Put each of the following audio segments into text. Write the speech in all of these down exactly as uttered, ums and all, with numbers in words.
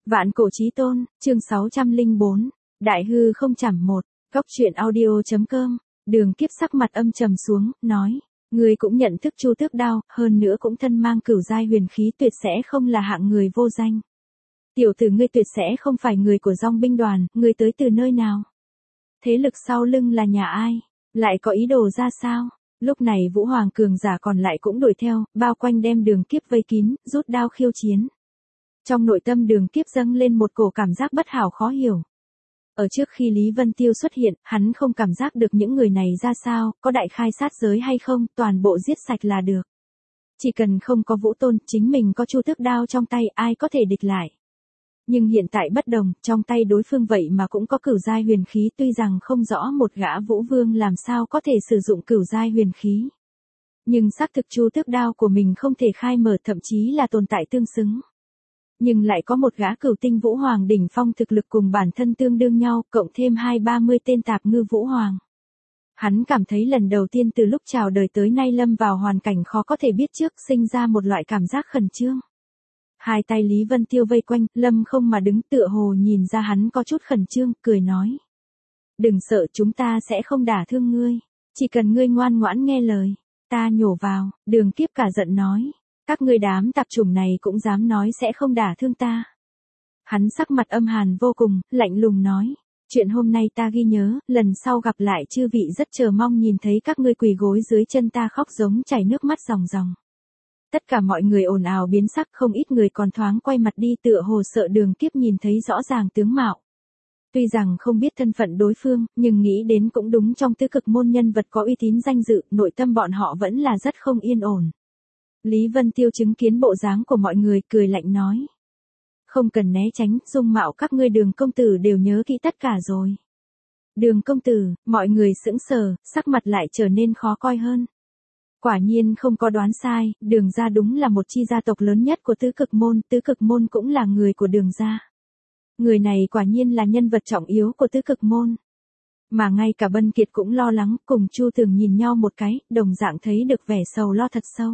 Vạn cổ chí tôn, chương sáu trăm lẻ bốn, Đại hư không chảm một, góc truyện audio.com, Đường Kiếp sắc mặt âm trầm xuống, nói, ngươi cũng nhận thức Chu Tước Đao, hơn nữa cũng thân mang cửu giai huyền khí, tuyệt sẽ không là hạng người vô danh. Tiểu tử ngươi tuyệt sẽ không phải người của Dòng binh đoàn, ngươi tới từ nơi nào? Thế lực sau lưng là nhà ai? Lại có ý đồ ra sao? Lúc này Vũ Hoàng cường giả còn lại cũng đuổi theo, bao quanh đem Đường Kiếp vây kín, rút đao khiêu chiến. Trong nội tâm Đường Kiếp dâng lên một cổ cảm giác bất hảo khó hiểu. Ở trước khi Lý Vân Tiêu xuất hiện, hắn không cảm giác được những người này ra sao, có đại khai sát giới hay không, toàn bộ giết sạch là được. Chỉ cần không có Vũ Tôn, chính mình có Chu Tước Đao trong tay, ai có thể địch lại. Nhưng hiện tại bất đồng, trong tay đối phương vậy mà cũng có cửu giai huyền khí, tuy rằng không rõ một gã Vũ Vương làm sao có thể sử dụng cửu giai huyền khí. Nhưng xác thực Chu Tước Đao của mình không thể khai mở, thậm chí là tồn tại tương xứng. Nhưng lại có một gã cửu tinh Vũ Hoàng đỉnh phong thực lực cùng bản thân tương đương nhau, cộng thêm hai ba mươi tên tạp ngư Vũ Hoàng. Hắn cảm thấy lần đầu tiên từ lúc chào đời tới nay lâm vào hoàn cảnh khó có thể biết trước, sinh ra một loại cảm giác khẩn trương. Hai tay Lý Vân Tiêu vây quanh, lâm không mà đứng, tựa hồ nhìn ra hắn có chút khẩn trương, cười nói. Đừng sợ, chúng ta sẽ không đả thương ngươi, chỉ cần ngươi ngoan ngoãn nghe lời. Ta nhổ vào, Đường Kiếp cả giận nói. Các ngươi đám tạp chủng này cũng dám nói sẽ không đả thương ta. Hắn sắc mặt âm hàn vô cùng, lạnh lùng nói. Chuyện hôm nay ta ghi nhớ, lần sau gặp lại chư vị rất chờ mong nhìn thấy các ngươi quỳ gối dưới chân ta khóc giống chảy nước mắt ròng ròng. Tất cả mọi người ồn ào biến sắc, không ít người còn thoáng quay mặt đi, tựa hồ sợ Đường Kiếp nhìn thấy rõ ràng tướng mạo. Tuy rằng không biết thân phận đối phương, nhưng nghĩ đến cũng đúng, trong tứ cực môn nhân vật có uy tín danh dự, nội tâm bọn họ vẫn là rất không yên ổn. Lý Vân Tiêu chứng kiến bộ dáng của mọi người, cười lạnh nói. Không cần né tránh, dung mạo các ngươi Đường công tử đều nhớ kỹ tất cả rồi. Đường công tử, mọi người sững sờ, sắc mặt lại trở nên khó coi hơn. Quả nhiên không có đoán sai, Đường gia đúng là một chi gia tộc lớn nhất của tứ cực môn, tứ cực môn cũng là người của Đường gia. Người này quả nhiên là nhân vật trọng yếu của tứ cực môn. Mà ngay cả Bân Kiệt cũng lo lắng, cùng Chu Tường nhìn nhau một cái, đồng dạng thấy được vẻ sầu lo thật sâu.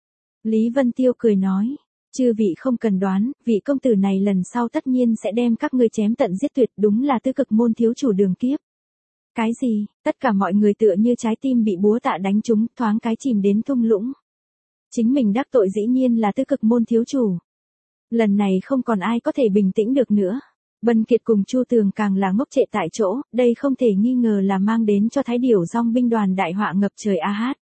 Lý Vân Tiêu cười nói, chư vị không cần đoán, vị công tử này lần sau tất nhiên sẽ đem các ngươi chém tận giết tuyệt, đúng là tứ cực môn thiếu chủ Đường Kiếp. Cái gì? Tất cả mọi người tựa như trái tim bị búa tạ đánh trúng, thoáng cái chìm đến thung lũng. Chính mình đắc tội dĩ nhiên là tứ cực môn thiếu chủ. Lần này không còn ai có thể bình tĩnh được nữa. Bân Kiệt cùng Chu Tường càng là ngốc trệ tại chỗ, đây không thể nghi ngờ là mang đến cho Thái Điểu Dòng binh đoàn đại họa ngập trời a hát.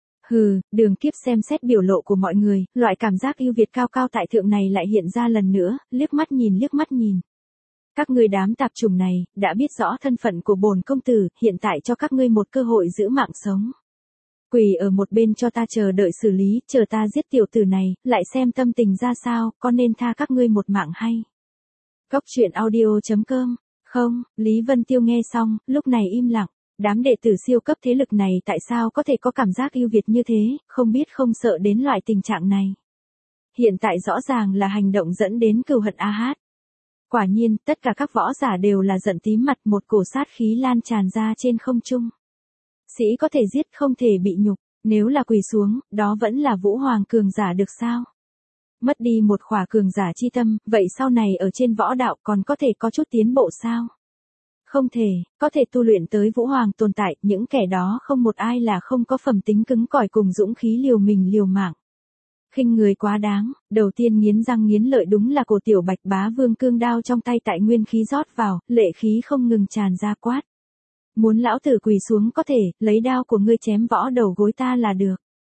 Hừ, Đường Kiếp xem xét biểu lộ của mọi người, loại cảm giác ưu việt cao cao tại thượng này lại hiện ra lần nữa, liếc mắt nhìn liếc mắt nhìn. Các ngươi đám tạp chủng này, đã biết rõ thân phận của bổn công tử, hiện tại cho các ngươi một cơ hội giữ mạng sống. Quỳ ở một bên cho ta chờ đợi xử lý, chờ ta giết tiểu tử này, lại xem tâm tình ra sao, có nên tha các ngươi một mạng hay. Góc truyện audio.com, không, Lý Vân Tiêu nghe xong, lúc này im lặng. Đám đệ tử siêu cấp thế lực này tại sao có thể có cảm giác ưu việt như thế, không biết không sợ đến loại tình trạng này. Hiện tại rõ ràng là hành động dẫn đến cừu hận a hát. Quả nhiên, tất cả các võ giả đều là giận tím mặt, một cổ sát khí lan tràn ra trên không trung. Sĩ có thể giết, không thể bị nhục, nếu là quỳ xuống, đó vẫn là Vũ Hoàng cường giả được sao? Mất đi một khỏa cường giả chi tâm, vậy sau này ở trên võ đạo còn có thể có chút tiến bộ sao? Không thể, có thể tu luyện tới Vũ Hoàng tồn tại, những kẻ đó không một ai là không có phẩm tính cứng cỏi cùng dũng khí liều mình liều mạng. Khinh người quá đáng, đầu tiên nghiến răng nghiến lợi đúng là cổ tiểu Bạch Bá Vương, cương đao trong tay tại nguyên khí rót vào, lệ khí không ngừng tràn ra quát. Muốn lão tử quỳ xuống có thể, lấy đao của ngươi chém võ đầu gối ta là được.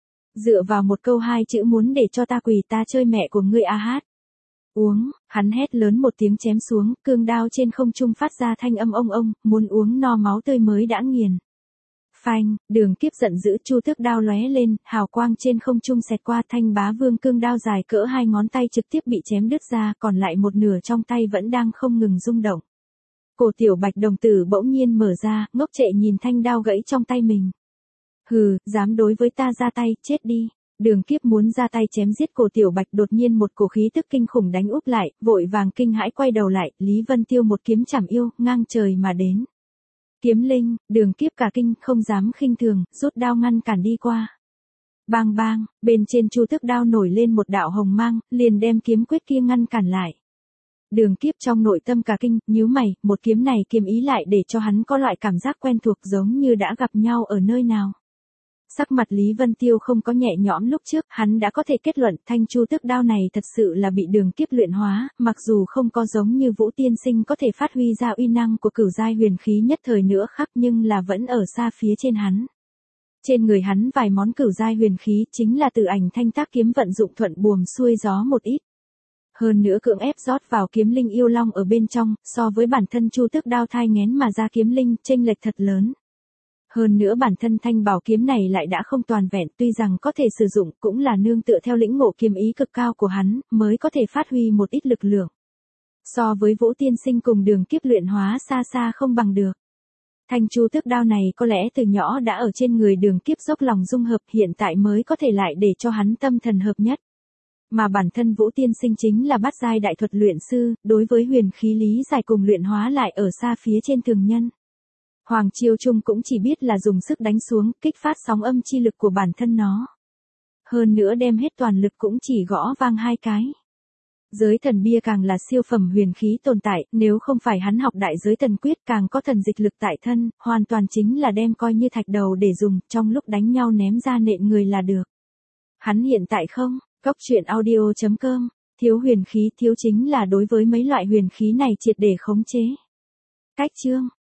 Dựa vào một câu hai chữ muốn để cho ta quỳ, ta chơi mẹ của ngươi a hát. Uống, hắn hét lớn một tiếng chém xuống, cương đao trên không trung phát ra thanh âm ông ông, muốn uống no máu tươi mới đã nghiền. Phanh, Đường Kiếp giận dữ, Chu Tước Đao lóe lên, hào quang trên không trung xẹt qua, Thanh Bá Vương cương đao dài cỡ hai ngón tay trực tiếp bị chém đứt ra, còn lại một nửa trong tay vẫn đang không ngừng rung động. Cổ tiểu Bạch đồng tử bỗng nhiên mở ra, ngốc trệ nhìn thanh đao gãy trong tay mình. Hừ, dám đối với ta ra tay, chết đi. Đường Kiếp muốn ra tay chém giết cổ tiểu Bạch, đột nhiên một cổ khí tức kinh khủng đánh úp lại, vội vàng kinh hãi quay đầu lại, Lý Vân Tiêu một kiếm chảm yêu, ngang trời mà đến. Kiếm linh, Đường Kiếp cả kinh, không dám khinh thường, rút đao ngăn cản đi qua. Bang bang, bên trên Chu Tước Đao nổi lên một đạo hồng mang, liền đem kiếm quyết kia ngăn cản lại. Đường Kiếp trong nội tâm cả kinh, nhíu mày, một kiếm này kiếm ý lại để cho hắn có loại cảm giác quen thuộc giống như đã gặp nhau ở nơi nào. Sắc mặt Lý Vân Tiêu không có nhẹ nhõm lúc trước, hắn đã có thể kết luận thanh chu tước đao này thật sự là bị Đường Kiếp luyện hóa, mặc dù không có giống như Vũ Tiên Sinh có thể phát huy ra uy năng của cửu giai huyền khí nhất thời nữa khắc nhưng là vẫn ở xa phía trên hắn. Trên người hắn vài món cửu giai huyền khí chính là từ ảnh thanh tác kiếm vận dụng thuận buồm xuôi gió một ít. Hơn nữa cưỡng ép rót vào kiếm linh yêu long ở bên trong, so với bản thân chu tước đao thai nghén mà ra kiếm linh, chênh lệch thật lớn. Hơn nữa bản thân thanh bảo kiếm này lại đã không toàn vẹn, tuy rằng có thể sử dụng cũng là nương tựa theo lĩnh ngộ kiếm ý cực cao của hắn, mới có thể phát huy một ít lực lượng. So với Vũ Tiên Sinh cùng Đường Kiếp luyện hóa xa xa không bằng được. Thanh chu tước đao này có lẽ từ nhỏ đã ở trên người Đường Kiếp dốc lòng dung hợp, hiện tại mới có thể lại để cho hắn tâm thần hợp nhất. Mà bản thân Vũ Tiên Sinh chính là bát giai đại thuật luyện sư, đối với huyền khí lý giải cùng luyện hóa lại ở xa phía trên thường nhân. Hoàng Chiêu Trung cũng chỉ biết là dùng sức đánh xuống, kích phát sóng âm chi lực của bản thân nó. Hơn nữa đem hết toàn lực cũng chỉ gõ vang hai cái. Giới thần bia càng là siêu phẩm huyền khí tồn tại, nếu không phải hắn học đại giới thần quyết càng có thần dịch lực tại thân, hoàn toàn chính là đem coi như thạch đầu để dùng, trong lúc đánh nhau ném ra nện người là được. Hắn hiện tại không, Cốc truyện audio chấm com, thiếu huyền khí thiếu chính là đối với mấy loại huyền khí này triệt để khống chế. Cách chương